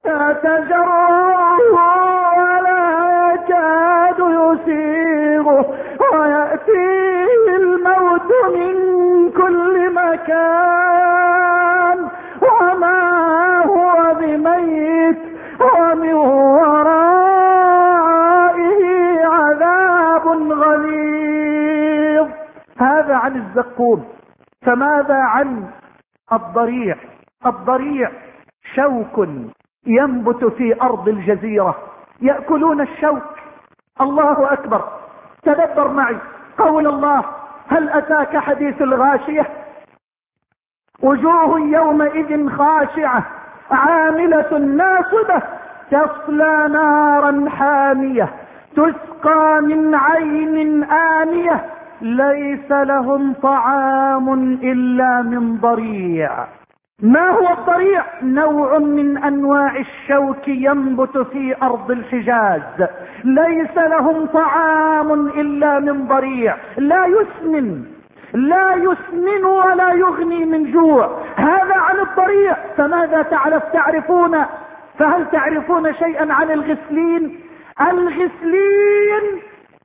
يتجرعه ولا يكاد يسيغه ويأتيه الموت من كل مكان وما هو بميت ومن ورائه عذاب غليظ. هذا عن الزقوم. فماذا عن الضريع؟ الضريع شوك ينبت في أرض الجزيرة، يأكلون الشوك. الله أكبر. تدبر معي قول الله: هل أتاك حديث الغاشية؟ وجوه يومئذ خاشعة عاملة ناصبة تصلى نارا حامية تسقى من عين آنية ليس لهم طعام إلا من ضريع. ما هو الضريع؟ نوع من أنواع الشوك ينبت في أرض الحجاز. ليس لهم طعام إلا من ضريع، لا يسمن ولا يغني من جوع. هذا عن الضريع. فماذا تعرفون؟ فهل تعرفون شيئا عن الغسلين؟ الغسلين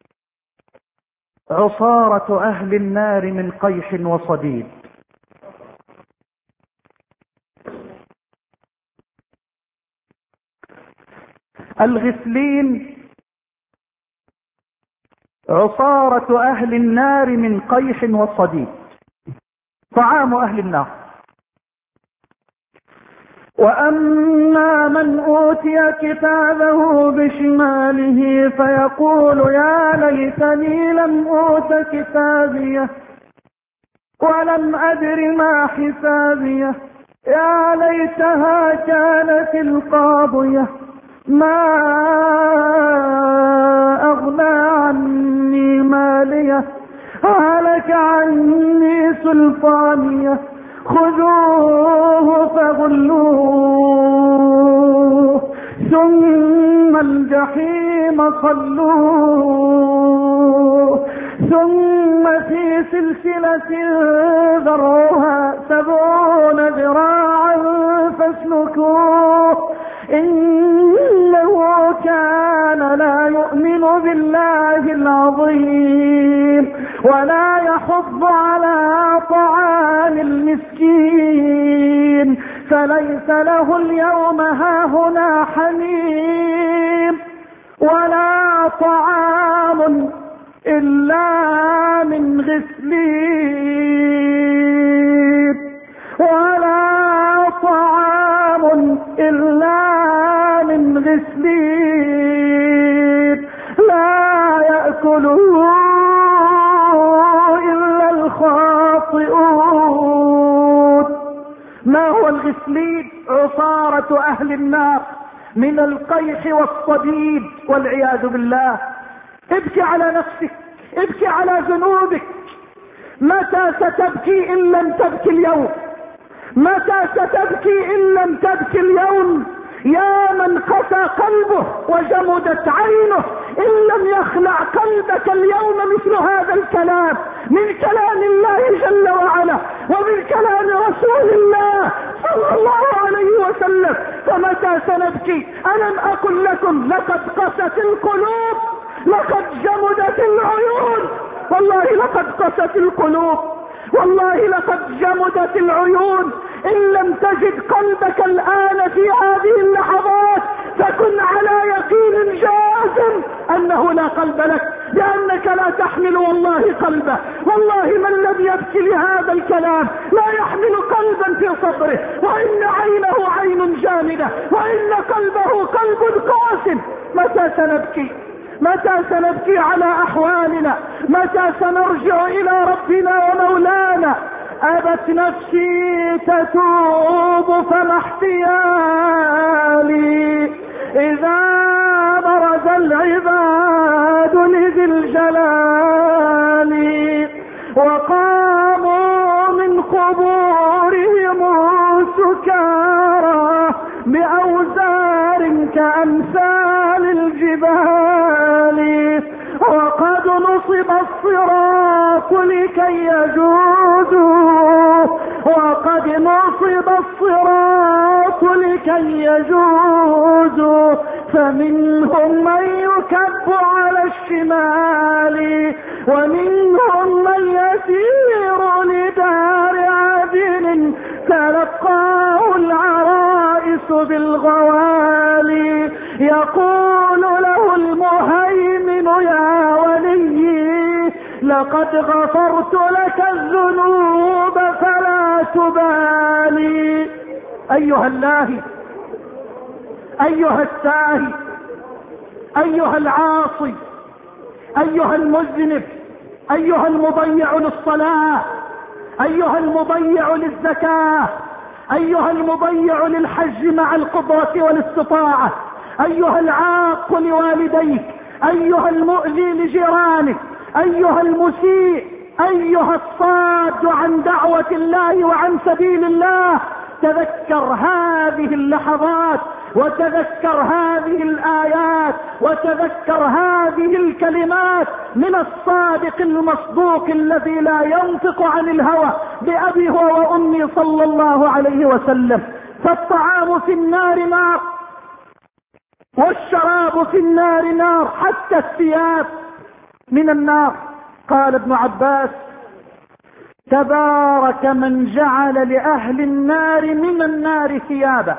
عصارة أهل النار من قيح وصديد. الغسلين عصارة أهل النار من قيح وصديد، طعام أهل النار. وأما من أوتي كتابه بشماله فيقول يا ليتني لم أوت كتابيه ولم أدر ما حسابيه يا ليتها كانت القاضية ما أغنى عني ماليه هلك عني سلطانيه خذوه فغلوه ثم الجحيم صلوه ثم في سلسلة ذرعها 70 ذراعا فاسلكوه إنه كان لا يؤمن بالله العظيم ولا يحض على طعام المسكين فليس له اليوم هاهنا حميم ولا طعام إلا من غسلين ولا طعام إلا من غسلين لا يأكله إلا الخاطئون. ما هو الغسلين؟ عصارة أهل النار من القيح والصديد والعياذ بالله. ابكي على نفسك، ابكي على ذنوبك. متى ستبكي إن لم تبكي اليوم؟ متى ستبكي إن لم تبكي اليوم؟ يا من قسى قلبه وجمدت عينه إن لم يخلع قلبك اليوم مثل هذا الكلام من كلام الله جل وعلا ومن كلام رسول الله صلى الله عليه وسلم. فمتى سنبكي؟ ألم أقل لكم لقد قست القلوب، لقد جمدت العيون، والله لقد قست القلوب، والله لقد جمدت العيون. إن لم تجد قلبك الآن في هذه اللحظات فكن على يقين جازم أنه لا قلب لك، لأنك لا تحمل والله قلبه. والله من لم يبكي لهذا الكلام لا يحمل قلبا في صدره، وإن عينه عين جامدة وإن قلبه قلب قاسٍ. متى سنبكي؟ متى سنبكي على أحوالنا؟ متى سنرجع إلى ربنا ومولانا؟ أبت نفسي تتوب فما احتيالي إذا برز العباد لذي الجلال وقاموا من قبورهم سكارى بأوزار كأمثال الجبال وقد نصب الصراط لكي يجوزوا وقد نصب الصراط لكي يجوزوا فمنهم من يكب على الشمال ومنهم من يسير لدار عدن تلقاه العرائس بالغوالي يقول له المهيمن يا ولي لقد غفرت لك الذنوب فلا تبالي. أيها اللاهي، أيها الساهي، أيها العاصي، أيها المذنب، أيها المضيع للصلاة، أيها المضيع للزكاة، أيها المضيع للحج مع القدرة والاستطاعة، أيها العاق لوالديك، أيها المؤذي لجيرانك، أيها المسيء، أيها الصاد عن دعوة الله وعن سبيل الله، تذكر هذه اللحظات وتذكر هذه الآيات وتذكر هذه الكلمات من الصادق المصدوق الذي لا ينطق عن الهوى بأبي هو وأمي صلى الله عليه وسلم. فالطعام في النار نار والشراب في النار نار حتى الثياب من النار. قال ابن عباس تبارك من جعل لأهل النار من النار ثيابا.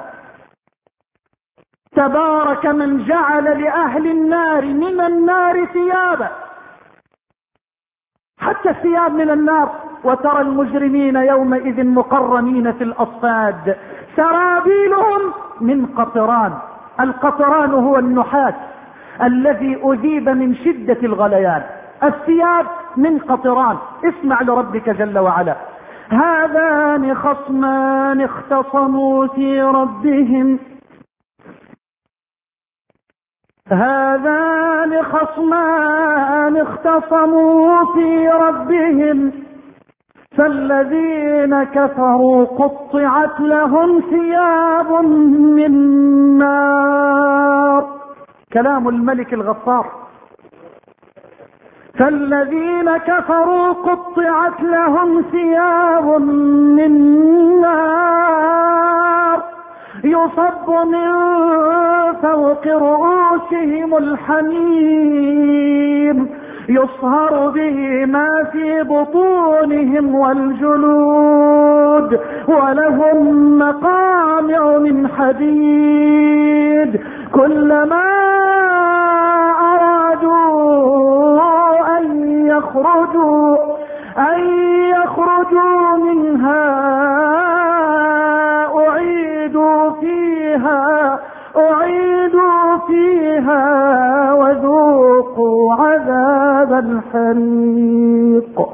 تبارك من جعل لأهل النار من النار ثيابا حتى الثياب من النار. وترى المجرمين يومئذ مقرنين في الأصفاد سرابيلهم من قطران. القطران هو النحاس الذي أذيب من شدة الغليان. الثياب من قطران. اسمع لربك جل وعلا هذان خصمان اختصموا في ربهم هذان خصمان اختصموا في ربهم فالذين كفروا قطعت لهم ثياب من نار. كلام الملك الغفار. فالذين كفروا قطعت لهم ثياب من نار يصب من فوق رؤوسهم الحميم يصهر به ما في بطونهم والجلود ولهم مقامع من حديد كلما أرادوا أن يخرجوا منها أعيدوا فيها وذوقوا عذاب الحريق.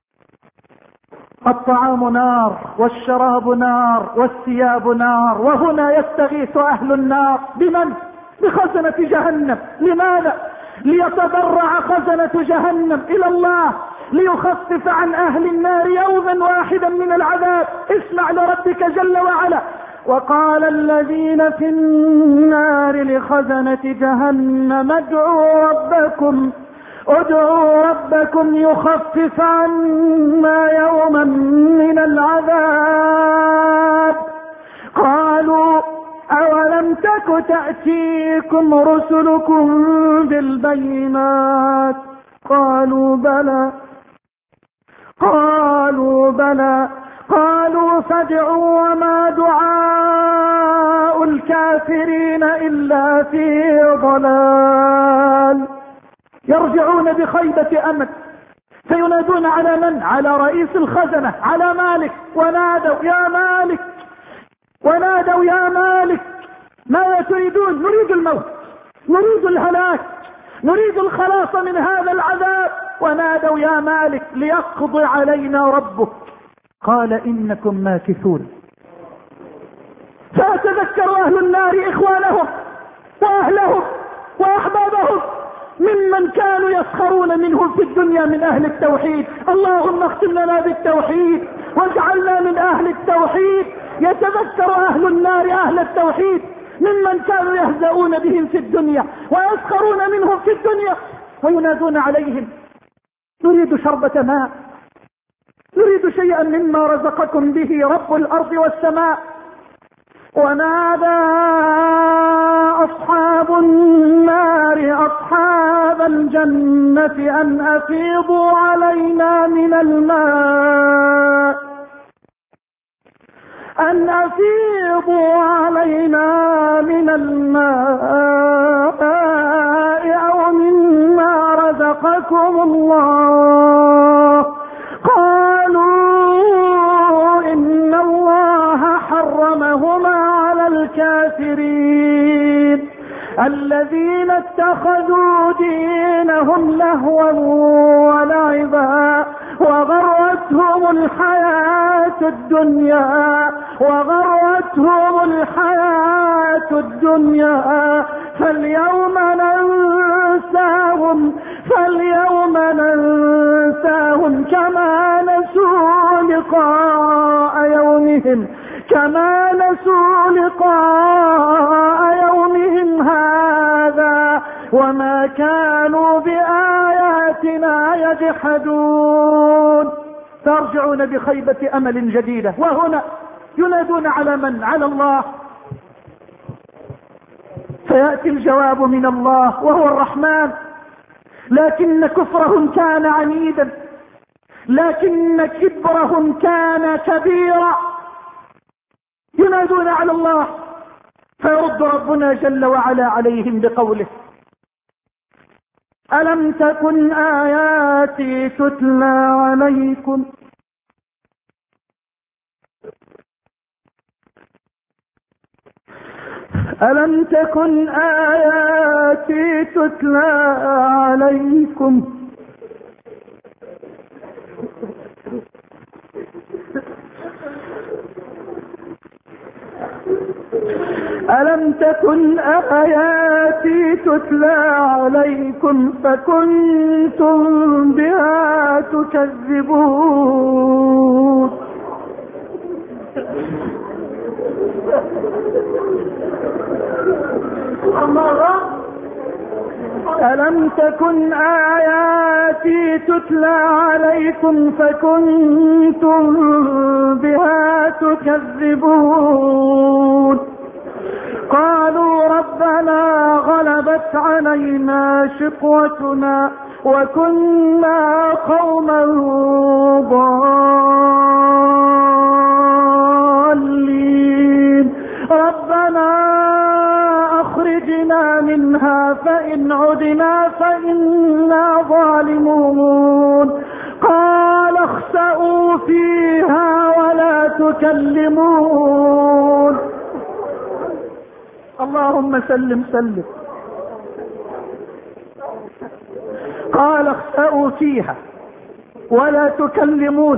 الطعام نار والشراب نار والثياب نار. وهنا يستغيث أهل النار بمن؟ بخزنة جهنم. لماذا؟ ليتضرع خزنة جهنم إلى الله ليخفف عن أهل النار يوما واحدا من العذاب. اسمع لربك جل وعلا وقال الذين في النار لخزنة جهنم ادعوا ربكم يخفف عنا يوما من العذاب. قالوا أولم تك تأتيكم رسلكم بالبينات قالوا بلى قالوا فادعوا وما دعاء الكافرين إلا في ضلال. يرجعون بخيبة أمل فينادون على من؟ على رئيس الخزنة على مالك ونادوا يا مالك ماذا تريدون؟ نريد الموت نريد الهلاك نريد الخلاص من هذا العذاب. ونادوا يا مالك ليقضي علينا ربك. قال إنكم ماكثون. فيتذكر أهل النار إخوانهم وأهلهم وأحبابهم ممن كانوا يسخرون منهم في الدنيا من أهل التوحيد. اللهم اختم لنا بالتوحيد واجعلنا من أهل التوحيد. يتذكر أهل النار أهل التوحيد ممن كانوا يهزؤون بهم في الدنيا ويسخرون منهم في الدنيا وينادون عليهم نريد شربة ماء نريد شيئا مما رزقكم به رب الأرض والسماء. ونادى أصحاب النار أصحاب الجنة أن أفيضوا علينا من الماء أو مما رزقكم الله. قالوا إن الله حرمهما على الكافرين الذين اتخذوا دينهم لهوا ولعبا وغرتهم الحياة الدنيا فاليوم ننساهم كما نسوا لقاء يومهم هذا وما كانوا بآياتنا يجحدون. ترجعون بخيبة أمل جديدة. وهنا ينادون على من؟ على الله. فيأتي الجواب من الله وهو الرحمن. لكن كفرهم كان عنيدا، لكن كبرهم كان كبيرا. ينادون على الله فيرد ربنا جل وعلا عليهم بقوله: ألم تكن آياتي تتلى عليكم فكنتم بها تكذبون. ألم تكن آياتي تتلى عليكم فكنتم بها تكذبون. قالوا ربنا غلبت علينا شقوتنا وكنا قوما ضالين ربنا أخرجنا منها فإن عدنا فإنا ظالمون. قال اخسئوا فيها ولا تكلمون. اللهم سلم. قال اخسئوا فيها ولا تكلمون.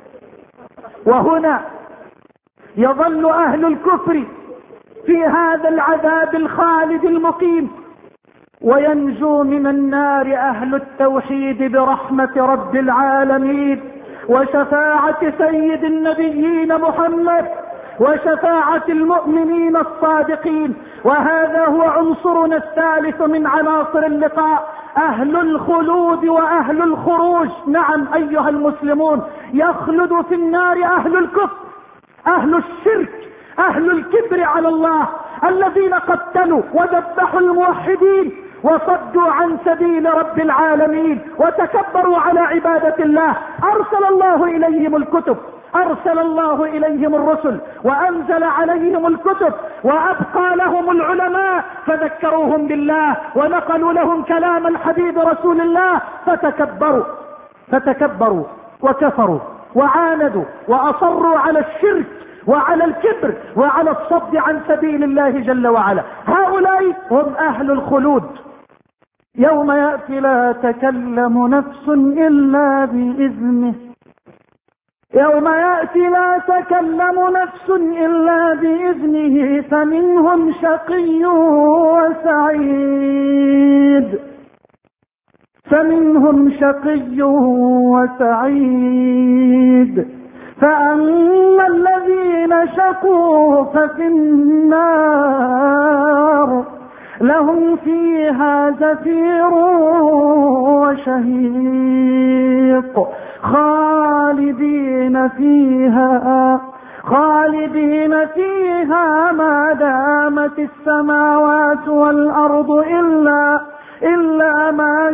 وهنا يظل أهل الكفر في هذا العذاب الخالد المقيم، وينجو من النار أهل التوحيد برحمة رب العالمين وشفاعة سيد النبيين محمد وشفاعة المؤمنين الصادقين. وهذا هو عنصرنا الثالث من عناصر اللقاء، أهل الخلود وأهل الخروج. نعم أيها المسلمون، يخلد في النار أهل الكفر، أهل الشرك، أهل الكبر على الله، الذين قتلوا وذبحوا الموحدين وصدوا عن سبيل رب العالمين وتكبروا على عبادة الله. أرسل الله إليهم الكتب، أرسل الله إليهم الرسل، وأنزل عليهم الكتب، وأبقى لهم العلماء فذكروهم بالله ونقلوا لهم كلام الحبيب رسول الله، فتكبروا وكفروا وعاندوا وأصروا على الشرك وعلى الكبر وعلى الصد عن سبيل الله جل وعلا. هؤلاء هم أهل الخلود. يوم يأتي لا تكلم نفس إلا بإذنه، يوم يأتي لا تكلم نفس إلا بإذنه فمنهم شقي وسعيد. فأما الذين شقوا ففي النار، لهم فيها زفير وشهيق خالدين فيها ما دامت السماوات والأرض إلا ما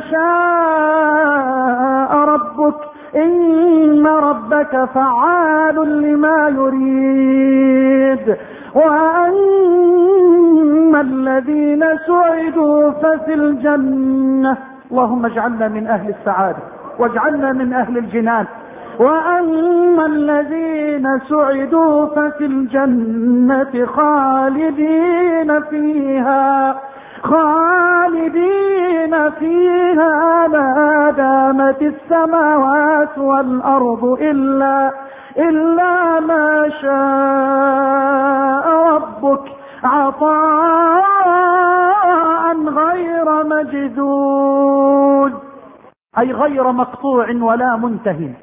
شاء ربك إن ربك فعال لما يريد. وأما الذين سعدوا ففي الجنة، اللهم اجعلنا من أهل السعادة واجعلنا من أهل الجنان. وأما الذين سعدوا ففي الجنة خالدين فيها ما دامت السماوات والأرض إلا ما شاء ربك عطاء غير مجدود، أي غير مقطوع ولا منتهي.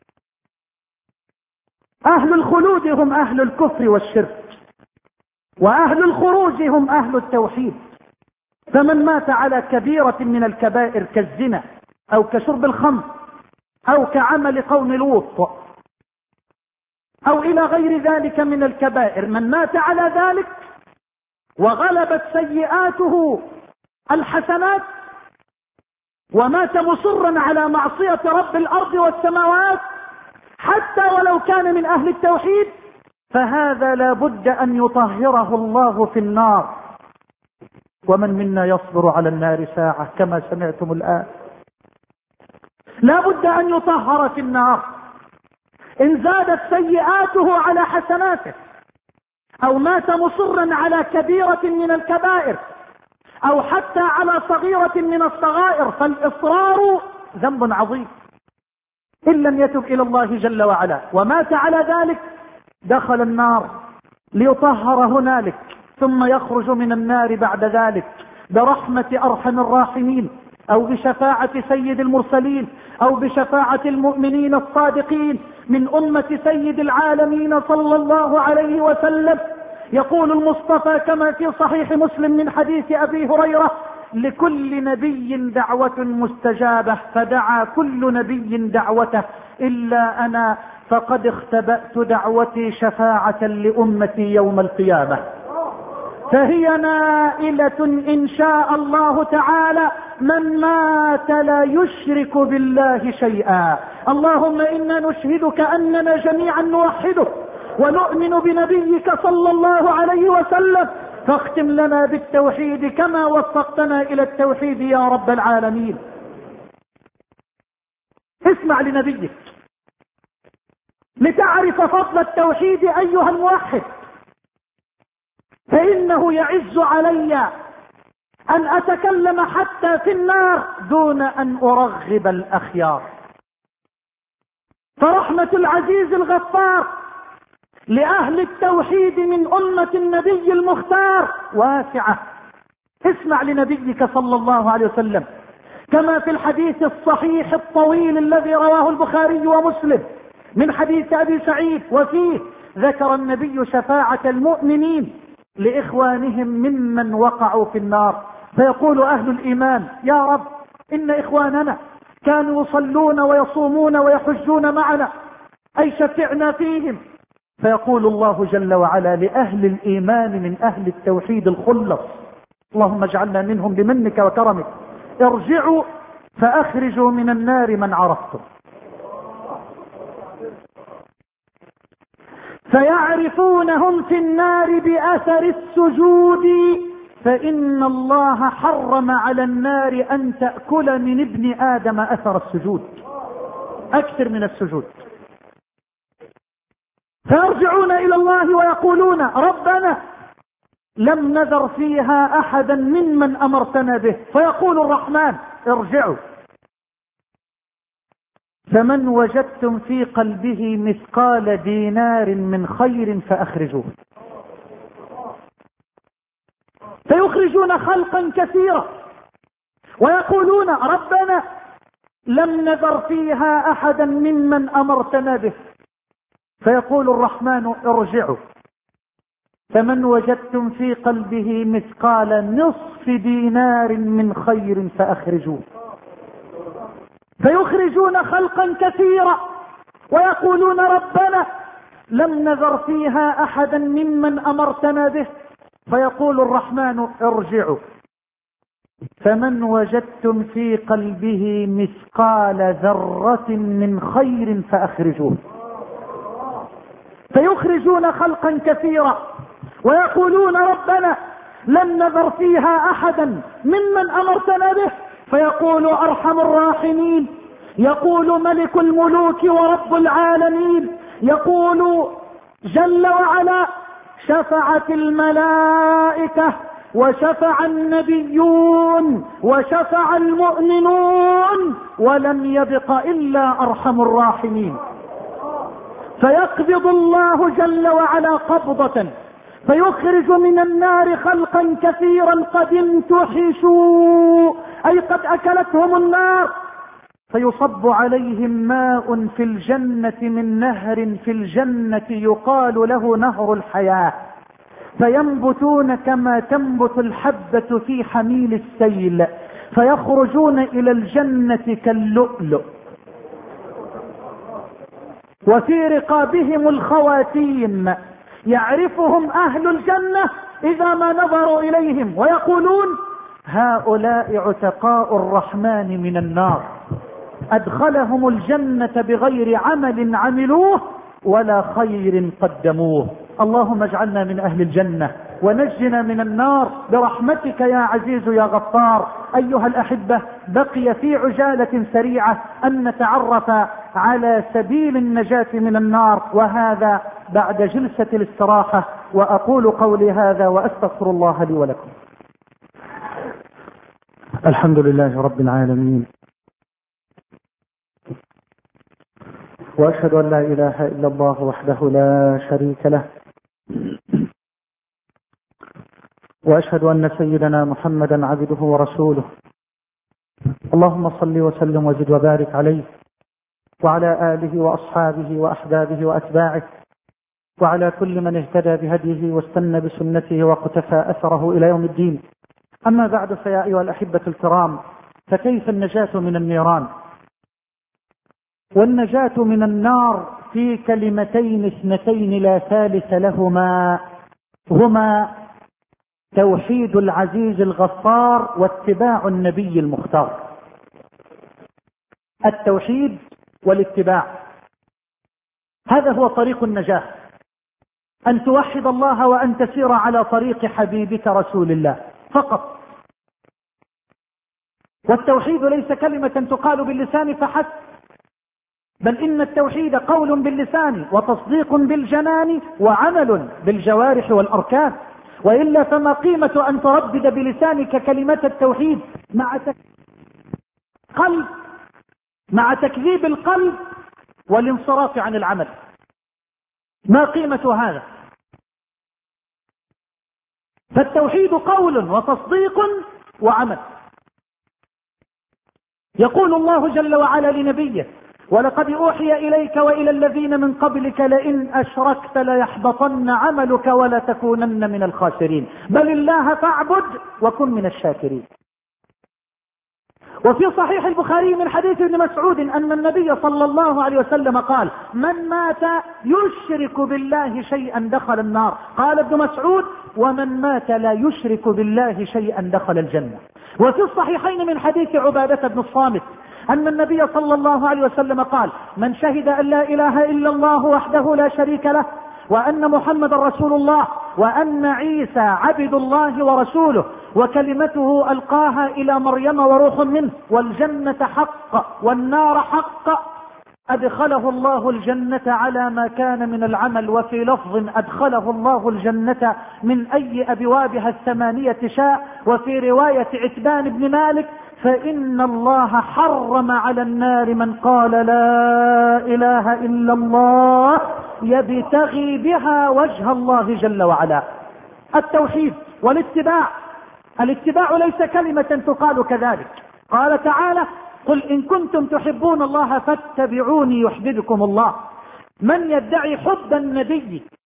أهل الخلود هم أهل الكفر والشرك، وأهل الخروج هم أهل التوحيد. فمن مات على كبيرة من الكبائر كالزنا أو كشرب الخمر أو كعمل قوم لوط أو إلى غير ذلك من الكبائر، من مات على ذلك وغلبت سيئاته الحسنات ومات مصرا على معصية رب الأرض والسماوات حتى ولو كان من أهل التوحيد، فهذا لا بد أن يطهره الله في النار. ومن منا يصبر على النار ساعة كما سمعتم الآن؟ لا بد أن يطهر في النار. إن زادت سيئاته على حسناته أو مات مصرا على كبيرة من الكبائر أو حتى على صغيرة من الصغائر، فالإصرار ذنب عظيم إن لم يتب إلى الله جل وعلا، ومات على ذلك دخل النار ليطهر هنالك ثم يخرج من النار بعد ذلك برحمة أرحم الراحمين أو بشفاعة سيد المرسلين أو بشفاعة المؤمنين الصادقين من أمة سيد العالمين صلى الله عليه وسلم. يقول المصطفى كما في صحيح مسلم من حديث أبي هريرة: لكل نبي دعوة مستجابة، فدعا كل نبي دعوته إلا أنا فقد اختبأت دعوتي شفاعة لأمتي يوم القيامة، فهي نائلة إن شاء الله تعالى من مات لا يشرك بالله شيئا. اللهم إنا نشهدك أننا جميعا نوحدك ونؤمن بنبيك صلى الله عليه وسلم، فاختم لنا بالتوحيد كما وفقتنا إلى التوحيد يا رب العالمين. اسمع لنبيك لتعرف فضل التوحيد أيها الموحد، فإنه يعز علي أن أتكلم حتى في النار دون أن أرغب الأخيار. فرحمة العزيز الغفار لأهل التوحيد من أمة النبي المختار واسعة. اسمع لنبيك صلى الله عليه وسلم كما في الحديث الصحيح الطويل الذي رواه البخاري ومسلم من حديث أبي سعيد، وفيه ذكر النبي شفاعة المؤمنين لإخوانهم ممن وقعوا في النار، فيقول أهل الإيمان: يا رب إن إخواننا كانوا يصلون ويصومون ويحجون معنا، أي شفعنا فيهم. فيقول الله جل وعلا لأهل الإيمان من أهل التوحيد الخلص: اللهم اجعلنا منهم بمنك وكرمك، ارجعوا فأخرجوا من النار من عرفتم. فيعرفونهم في النار بأثر السجود، فإن الله حرم على النار أن تأكل من ابن آدم أثر السجود، أكثر من السجود. فيرجعون إلى الله ويقولون: ربنا لم نذر فيها أحدا ممن أمرتنا به. فيقول الرحمن: ارجعوا فمن وجدتم في قلبه مثقال دينار من خير فأخرجوه. فيخرجون خلقا كثيرا ويقولون: ربنا لم نذر فيها أحدا ممن أمرتنا به. فيقول الرحمن: ارجعوا فمن وجدتم في قلبه مثقال نصف دينار من خير فأخرجوه. فيخرجون خلقا كثيرا ويقولون ربنا لم نذر فيها أحدا ممن أمرتنا به، فيقول الرحمن ارجعوا. فمن وجدتم في قلبه مثقال ذرة من خير فأخرجوه. فيخرجون خلقا كثيرا ويقولون ربنا لم نذر فيها أحدا ممن أمرتنا به، فيقول أرحم الراحمين، يقول ملك الملوك ورب العالمين، يقول جل وعلا شفعت الملائكة وشفع النبيون وشفع المؤمنون ولم يبق إلا أرحم الراحمين. فيقبض الله جل وعلا قبضة فيخرج من النار خلقا كثيرا قد انتحشوا، أي قد أكلتهم النار، فيصب عليهم ماء في الجنة من نهر في الجنة يقال له نهر الحياة، فينبتون كما تنبت الحبة في حميل السيل، فيخرجون إلى الجنة كاللؤلؤ، وفي رقابهم الخواتيم، يعرفهم أهل الجنة إذا ما نظروا إليهم ويقولون هؤلاء عتقاء الرحمن من النار، أدخلهم الجنة بغير عمل عملوه ولا خير قدموه. اللهم اجعلنا من أهل الجنة ونجنا من النار برحمتك يا عزيز يا غفار. أيها الأحبة، بقي في عجالة سريعة أن نتعرف على سبيل النجاة من النار، وهذا بعد جلسة الاستراحة. وأقول قولي هذا وأستغفر الله لي ولكم. الحمد لله رب العالمين، وأشهد أن لا إله إلا الله وحده لا شريك له، وأشهد أن سيدنا محمدا عبده ورسوله. اللهم صل وسلم وزد وبارك عليه وعلى آله وأصحابه وأحبابه وأتباعه وعلى كل من اهتدى بهديه واستنى بسنته وقتفى أثره إلى يوم الدين. أما بعد، فيا أيها الأحبة الكرام، فكيف النجاة من النيران؟ والنجاة من النار في كلمتين اثنتين لا ثالث لهما، هما توحيد العزيز الغفار واتباع النبي المختار. التوحيد والاتباع، هذا هو طريق النجاة، أن توحد الله وأن تسير على طريق حبيبك رسول الله فقط. والتوحيد ليس كلمة تقال باللسان فحسب، بل إن التوحيد قول باللسان وتصديق بالجنان وعمل بالجوارح والأركان، وإلا فما قيمة أن تردد بلسانك كلمة التوحيد مع تكذيب القلب والانصراف عن العمل؟ ما قيمة هذا؟ فالتوحيد قول وتصديق وعمل. يقول الله جل وعلا لنبيه: ولقد أوحي إليك وإلى الذين من قبلك لئن أشركت ليحبطن عملك ولا تكونن من الخاسرين، بل الله فاعبد وكن من الشاكرين. وفي صحيح البخاري من حديث ابن مسعود أن النبي صلى الله عليه وسلم قال: من مات يشرك بالله شيئا دخل النار. قال ابن مسعود: ومن مات لا يشرك بالله شيئا دخل الجنة. وفي الصحيحين من حديث عبادة بن الصامت أن النبي صلى الله عليه وسلم قال: من شهد أن لا إله إلا الله وحده لا شريك له وأن محمد رسول الله وأن عيسى عبد الله ورسوله وكلمته ألقاها إلى مريم وروح منه والجنة حق والنار حق، أدخله الله الجنة على ما كان من العمل. وفي لفظ: أدخله الله الجنة من أي أبوابها الثمانية شاء. وفي رواية عتبان بن مالك: فإن الله حرم على النار من قال لا إله إلا الله يبتغي بها وجه الله جل وعلا. التوحيد والاتباع. الاتباع ليس كلمة تقال كذلك. قال تعالى: قل إن كنتم تحبون الله فاتبعوني يحببكم الله. من يدعي حب النبي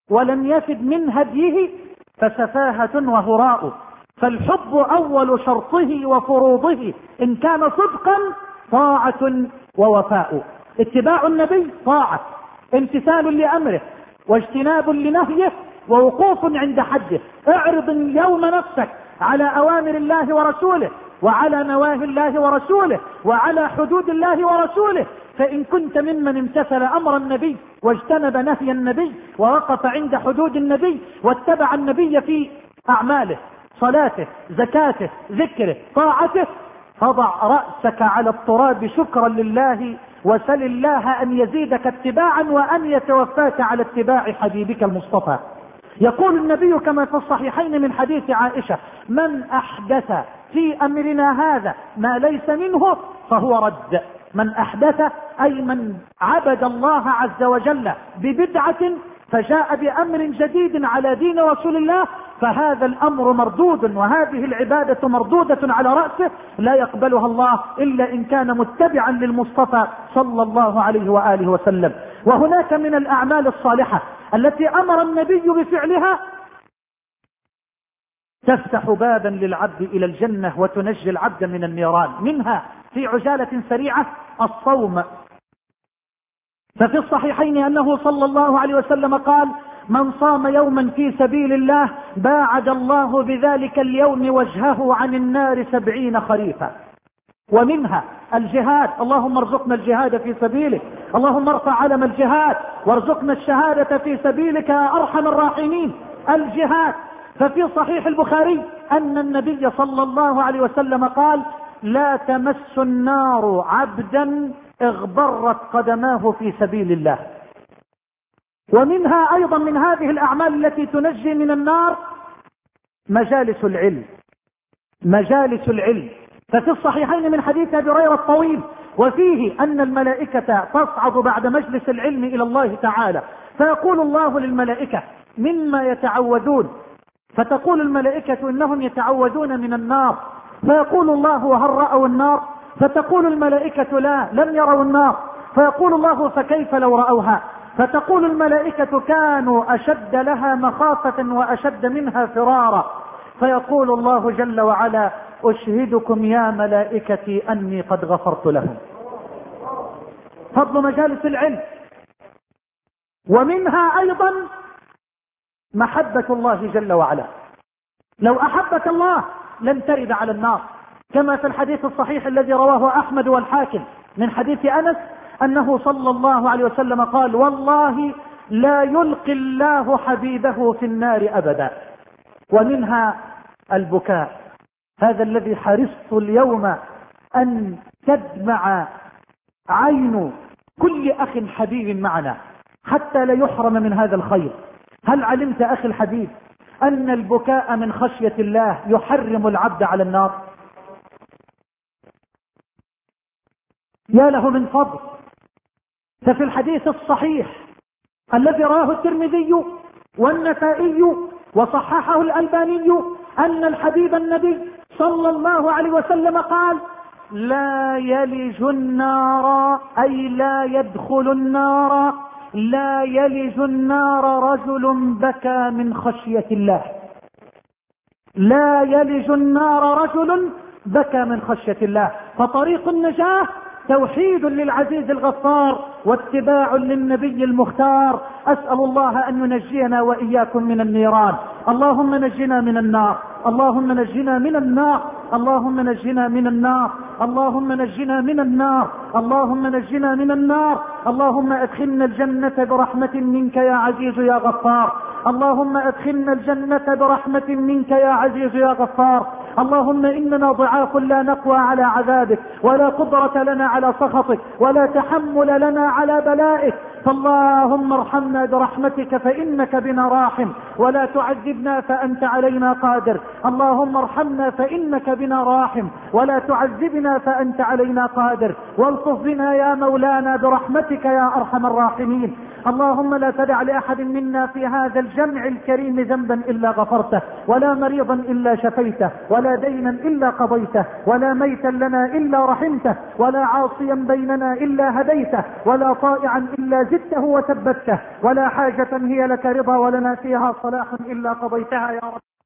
ولم يفد من هديه فسفاهة وهراء. فالحب أول شرطه وفروضه إن كان صدقا طاعة ووفاء. اتباع النبي طاعة، امتثال لأمره واجتناب لنهيه ووقوف عند حده. اعرض اليوم نفسك على أوامر الله ورسوله وعلى نواهي الله ورسوله وعلى حدود الله ورسوله، فإن كنت ممن امتثل أمر النبي واجتنب نهي النبي ووقف عند حدود النبي واتبع النبي في أعماله، صلاته، زكاته، ذكره، طاعته، فضع رأسك على التراب شكرا لله وسل الله أن يزيدك اتباعا وأن يتوفاك على اتباع حبيبك المصطفى. يقول النبي كما في الصحيحين من حديث عائشة: من أحدث في أمرنا هذا ما ليس منه فهو رد. من أحدث أي من عبد الله عز وجل ببدعة فجاء بأمر جديد على دين رسول الله، فهذا الأمر مردود وهذه العبادة مردودة على رأسه، لا يقبلها الله إلا إن كان متبعا للمصطفى صلى الله عليه وآله وسلم. وهناك من الأعمال الصالحة التي أمر النبي بفعلها تفتح بابا للعبد إلى الجنة وتنجي العبد من النيران. منها في عجالة سريعة الصوم. ففي الصحيحين أنه صلى الله عليه وسلم قال: من صام يوما في سبيل الله باعد الله بذلك اليوم وجهه عن النار 70 خريفا. ومنها الجهاد. اللهم ارزقنا الجهاد في سبيلك، اللهم ارفع علم الجهاد وارزقنا الشهادة في سبيلك يا أرحم الراحمين. الجهاد. ففي صحيح البخاري أن النبي صلى الله عليه وسلم قال: لا تمس النار عبدا اغبرت قدماه في سبيل الله. ومنها أيضا من هذه الأعمال التي تنجي من النار مجالس العلم. مجالس العلم. ففي الصحيحين من حديث أبي هريرة الطويل وفيه أن الملائكة تصعد بعد مجلس العلم إلى الله تعالى، فيقول الله للملائكة: مما يتعوذون؟ فتقول الملائكة: إنهم يتعوذون من النار. فيقول الله: وهل رأوا النار؟ فتقول الملائكة: لا، لم يروا النار. فيقول الله: فكيف لو رأوها؟ فتقول الملائكة: كانوا أشد لها مخافة وأشد منها فرارا. فيقول الله جل وعلا: أشهدكم يا ملائكتي أني قد غفرت لهم. فضل مجالس العلم. ومنها أيضا محبة الله جل وعلا. لو أحبك الله لن ترد على النار، كما في الحديث الصحيح الذي رواه أحمد والحاكم من حديث أنس أنه صلى الله عليه وسلم قال: والله لا يلقي الله حبيبه في النار أبدا. ومنها البكاء. هذا الذي حرصت اليوم أن تدمع عين كل أخ حبيب معنا حتى لا يحرم من هذا الخير. هل علمت أخي الحبيب أن البكاء من خشية الله يحرم العبد على النار؟ يا له من فضل. ففي الحديث الصحيح الذي رواه الترمذي والنسائي وصححه الألباني أن الحبيب النبي صلى الله عليه وسلم قال: لا يلج النار أي لا يدخل النار، لا يلج النار رجل بكى من خشية الله. لا يلج النار رجل بكى من خشية الله. فطريق النجاة توحيد للعزيز الغفار واتباع للنبي المختار. أسأل الله أن ينجينا وإياكم من النيران. اللهم نجنا من النار، اللهم نجنا من النار، اللهم نجنا من النار، اللهم نجنا من النار، اللهم نجنا من النار. اللهم أدخلنا الجنة برحمة منك يا عزيز يا غفار. اللهم أدخلنا الجنة برحمة منك يا عزيز يا غفار. اللهم إننا ضعاف لا نقوى على عذابك ولا قدرة لنا على سخطك ولا تحمل لنا على بلائك، فاللهم ارحمنا برحمتك فإنك بنا راحم، ولا تعذبنا فأنت علينا قادر. اللهم ارحمنا فإنك بنا راحم، ولا تعذبنا فأنت علينا قادر. والطف بنا يا مولانا برحمتك يا أرحم الراحمين. اللهم لا تدع لأحد منا في هذا الجمع الكريم ذنبا إلا غفرته، ولا مريضا إلا شفيته، ولا دينا إلا قضيته، ولا ميتا لنا إلا رحمته، ولا عاصيا بيننا إلا هديته، ولا طائعا إلا زدته وثبته، ولا حاجة هي لك رضا ولنا فيها صلاح إلا قضيتها يا رب.